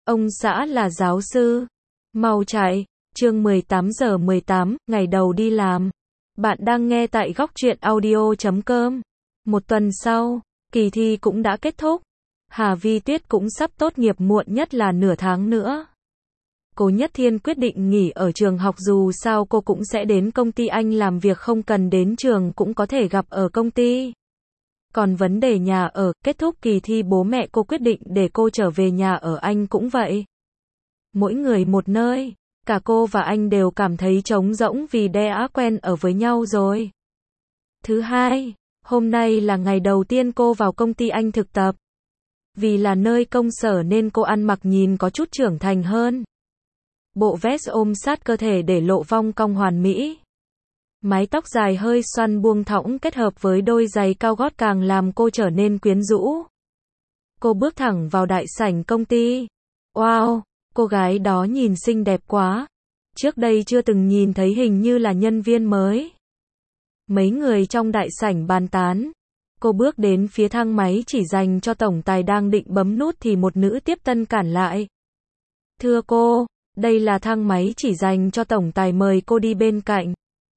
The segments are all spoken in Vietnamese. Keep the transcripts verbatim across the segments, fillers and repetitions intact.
Ông xã là giáo sư. Mau chạy. Chương mười tám giờ mười tám, ngày đầu đi làm. Bạn đang nghe tại góc truyện audio chấm com. Một tuần sau, kỳ thi cũng đã kết thúc. Hà Vi Tuyết cũng sắp tốt nghiệp, muộn nhất là nửa tháng nữa. Cố Nhất Thiên quyết định nghỉ ở trường học, dù sao cô cũng sẽ đến công ty anh làm việc, không cần đến trường cũng có thể gặp ở công ty. Còn vấn đề nhà ở, kết thúc kỳ thi bố mẹ cô quyết định để cô trở về nhà ở, anh cũng vậy. Mỗi người một nơi, cả cô và anh đều cảm thấy trống rỗng vì đã quen ở với nhau rồi. Thứ hai, hôm nay là ngày đầu tiên cô vào công ty anh thực tập. Vì là nơi công sở nên cô ăn mặc nhìn có chút trưởng thành hơn. Bộ vest ôm sát cơ thể để lộ vòng cong hoàn mỹ. Mái tóc dài hơi xoăn buông thõng kết hợp với đôi giày cao gót càng làm cô trở nên quyến rũ. Cô bước thẳng vào đại sảnh công ty. Wow, cô gái đó nhìn xinh đẹp quá. Trước đây chưa từng nhìn thấy, hình như là nhân viên mới. Mấy người trong đại sảnh bàn tán. Cô bước đến phía thang máy chỉ dành cho tổng tài, đang định bấm nút thì một nữ tiếp tân cản lại. Thưa cô, đây là thang máy chỉ dành cho tổng tài, mời cô đi bên cạnh.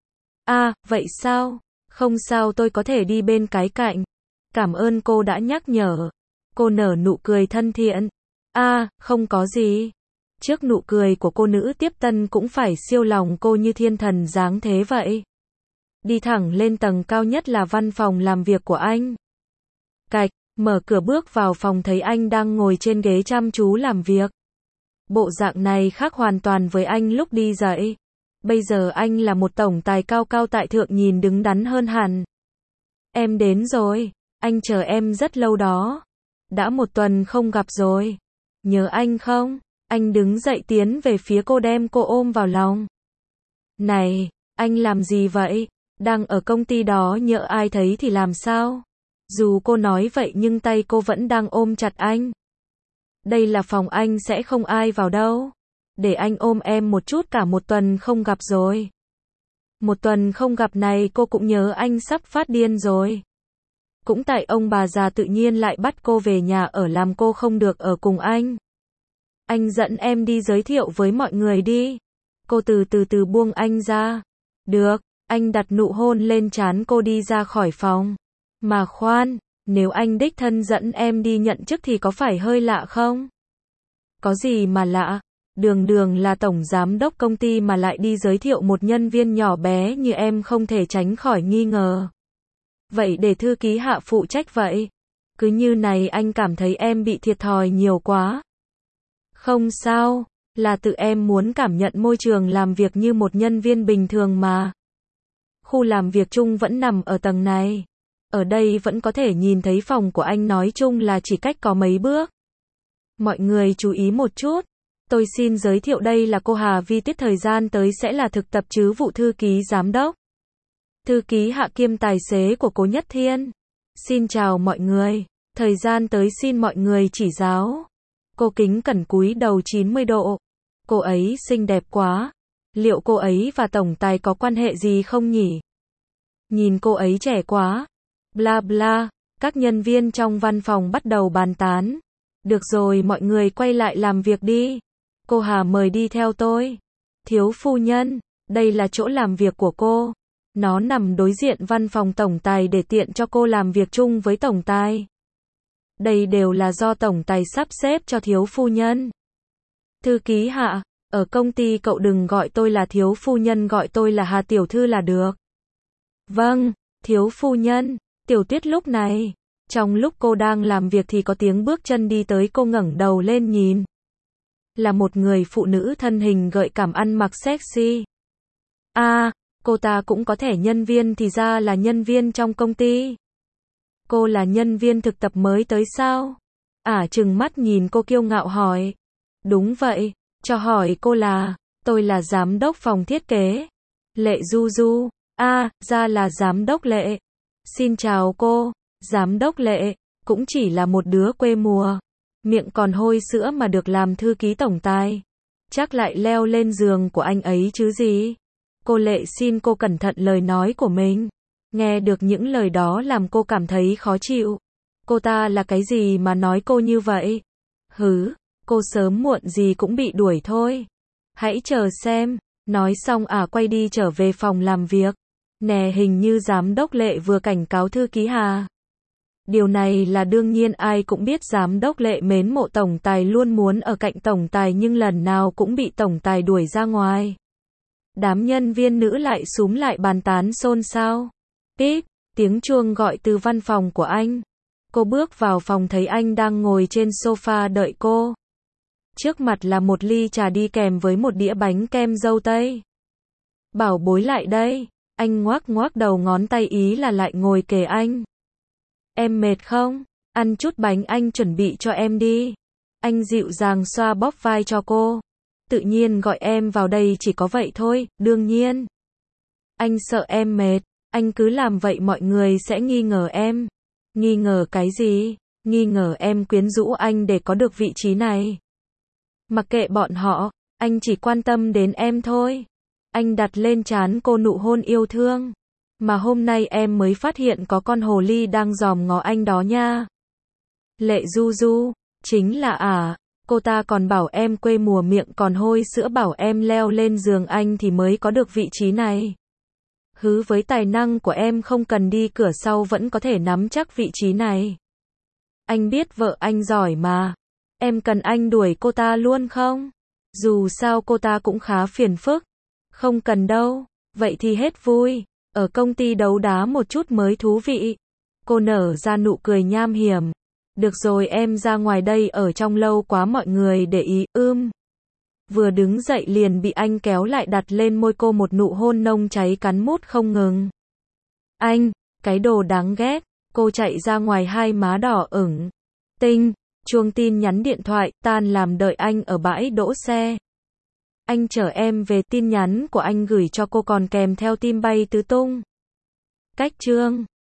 À, vậy sao? Không sao, tôi có thể đi bên cái cạnh. Cảm ơn cô đã nhắc nhở. Cô nở nụ cười thân thiện. À, không có gì. Trước nụ cười của cô, nữ tiếp tân cũng phải siêu lòng cô như thiên thần dáng thế vậy. Đi thẳng lên tầng cao nhất là văn phòng làm việc của anh. Cạch, mở cửa bước vào phòng thấy anh đang ngồi trên ghế chăm chú làm việc. Bộ dạng này khác hoàn toàn với anh lúc đi dậy. Bây giờ anh là một tổng tài cao cao tại thượng, nhìn đứng đắn hơn hẳn. Em đến rồi, anh chờ em rất lâu đó. Đã một tuần không gặp rồi. Nhớ anh không? Anh đứng dậy tiến về phía cô, đem cô ôm vào lòng. Này, anh làm gì vậy? Đang ở công ty đó, nhỡ ai thấy thì làm sao? Dù cô nói vậy nhưng tay cô vẫn đang ôm chặt anh. Đây là phòng anh, sẽ không ai vào đâu. Để anh ôm em một chút, cả một tuần không gặp rồi. Một tuần không gặp này cô cũng nhớ anh sắp phát điên rồi. Cũng tại ông bà già tự nhiên lại bắt cô về nhà ở, làm cô không được ở cùng anh. Anh dẫn em đi giới thiệu với mọi người đi. Cô từ từ từ buông anh ra. Được, anh đặt nụ hôn lên trán cô, đi ra khỏi phòng. Mà khoan, nếu anh đích thân dẫn em đi nhận chức thì có phải hơi lạ không? Có gì mà lạ? Đường đường là tổng giám đốc công ty mà lại đi giới thiệu một nhân viên nhỏ bé như em, không thể tránh khỏi nghi ngờ. Vậy để thư ký Hạ phụ trách vậy. Cứ như này anh cảm thấy em bị thiệt thòi nhiều quá. Không sao, là tự em muốn cảm nhận môi trường làm việc như một nhân viên bình thường mà. Khu làm việc chung vẫn nằm ở tầng này. Ở đây vẫn có thể nhìn thấy phòng của anh, nói chung là chỉ cách có mấy bước. Mọi người chú ý một chút. Tôi xin giới thiệu, đây là cô Hà Vi Tuyết, thời gian tới sẽ là thực tập chứ vụ thư ký giám đốc. Thư ký Hạ kiêm tài xế của Cố Nhất Thiên. Xin chào mọi người, thời gian tới xin mọi người chỉ giáo. Cô kính cẩn cúi đầu chín mươi độ. Cô ấy xinh đẹp quá. Liệu cô ấy và tổng tài có quan hệ gì không nhỉ? Nhìn cô ấy trẻ quá. Bla bla, các nhân viên trong văn phòng bắt đầu bàn tán. Được rồi, mọi người quay lại làm việc đi. Cô Hà mời đi theo tôi. Thiếu phu nhân, đây là chỗ làm việc của cô. Nó nằm đối diện văn phòng tổng tài để tiện cho cô làm việc chung với tổng tài. Đây đều là do tổng tài sắp xếp cho thiếu phu nhân. Thư ký Hạ, ở công ty cậu đừng gọi tôi là thiếu phu nhân, gọi tôi là Hà tiểu thư là được. Vâng, thiếu phu nhân. Tiểu Tuyết lúc này, trong lúc cô đang làm việc thì có tiếng bước chân đi tới, cô ngẩng đầu lên nhìn. Là một người phụ nữ thân hình gợi cảm, ăn mặc sexy. À, cô ta cũng có thẻ nhân viên, thì ra là nhân viên trong công ty. Cô là nhân viên thực tập mới tới sao? Ả trừng mắt nhìn cô kiêu ngạo hỏi. Đúng vậy, cho hỏi cô là, tôi là giám đốc phòng thiết kế. Lệ Du Du. À, ra là giám đốc Lệ. Xin chào cô, giám đốc Lệ, cũng chỉ là một đứa quê mùa. Miệng còn hôi sữa mà được làm thư ký tổng tài. Chắc lại leo lên giường của anh ấy chứ gì. Cô Lệ xin cô cẩn thận lời nói của mình. Nghe được những lời đó làm cô cảm thấy khó chịu. Cô ta là cái gì mà nói cô như vậy? Hứ, cô sớm muộn gì cũng bị đuổi thôi. Hãy chờ xem. Nói xong ả quay đi trở về phòng làm việc. Nè, hình như giám đốc Lệ vừa cảnh cáo thư ký Hà. Điều này là đương nhiên, ai cũng biết giám đốc Lệ mến mộ tổng tài, luôn muốn ở cạnh tổng tài, nhưng lần nào cũng bị tổng tài đuổi ra ngoài. Đám nhân viên nữ lại xúm lại bàn tán xôn xao. Píp, tiếng chuông gọi từ văn phòng của anh. Cô bước vào phòng thấy anh đang ngồi trên sofa đợi cô. Trước mặt là một ly trà đi kèm với một đĩa bánh kem dâu tây. Bảo bối lại đây. Anh ngoác ngoác đầu ngón tay ý là lại ngồi kề anh. Em mệt không? Ăn chút bánh anh chuẩn bị cho em đi. Anh dịu dàng xoa bóp vai cho cô. Tự nhiên gọi em vào đây chỉ có vậy thôi, đương nhiên. Anh sợ em mệt, anh cứ làm vậy mọi người sẽ nghi ngờ em. Nghi ngờ cái gì? Nghi ngờ em quyến rũ anh để có được vị trí này. Mặc kệ bọn họ, anh chỉ quan tâm đến em thôi. Anh đặt lên trán cô nụ hôn yêu thương. Mà hôm nay em mới phát hiện có con hồ ly đang dòm ngó anh đó nha. Lệ Du Du, chính là ả. À. Cô ta còn bảo em quê mùa miệng còn hôi sữa, bảo em leo lên giường anh thì mới có được vị trí này. Hứ, với tài năng của em không cần đi cửa sau vẫn có thể nắm chắc vị trí này. Anh biết vợ anh giỏi mà. Em cần anh đuổi cô ta luôn không? Dù sao cô ta cũng khá phiền phức. Không cần đâu. Vậy thì hết vui. Ở công ty đấu đá một chút mới thú vị. Cô nở ra nụ cười nham hiểm. Được rồi, em ra ngoài đây, ở trong lâu quá mọi người để ý. Ưm. Vừa đứng dậy liền bị anh kéo lại, đặt lên môi cô một nụ hôn nông cháy cắn mút không ngừng. Anh, cái đồ đáng ghét. Cô chạy ra ngoài, hai má đỏ ửng. Tinh, chuông tin nhắn điện thoại, tan làm, đợi anh ở bãi đỗ xe. Anh chở em về. Tin nhắn của anh gửi cho cô còn kèm theo tim bay tứ tung. Cách chương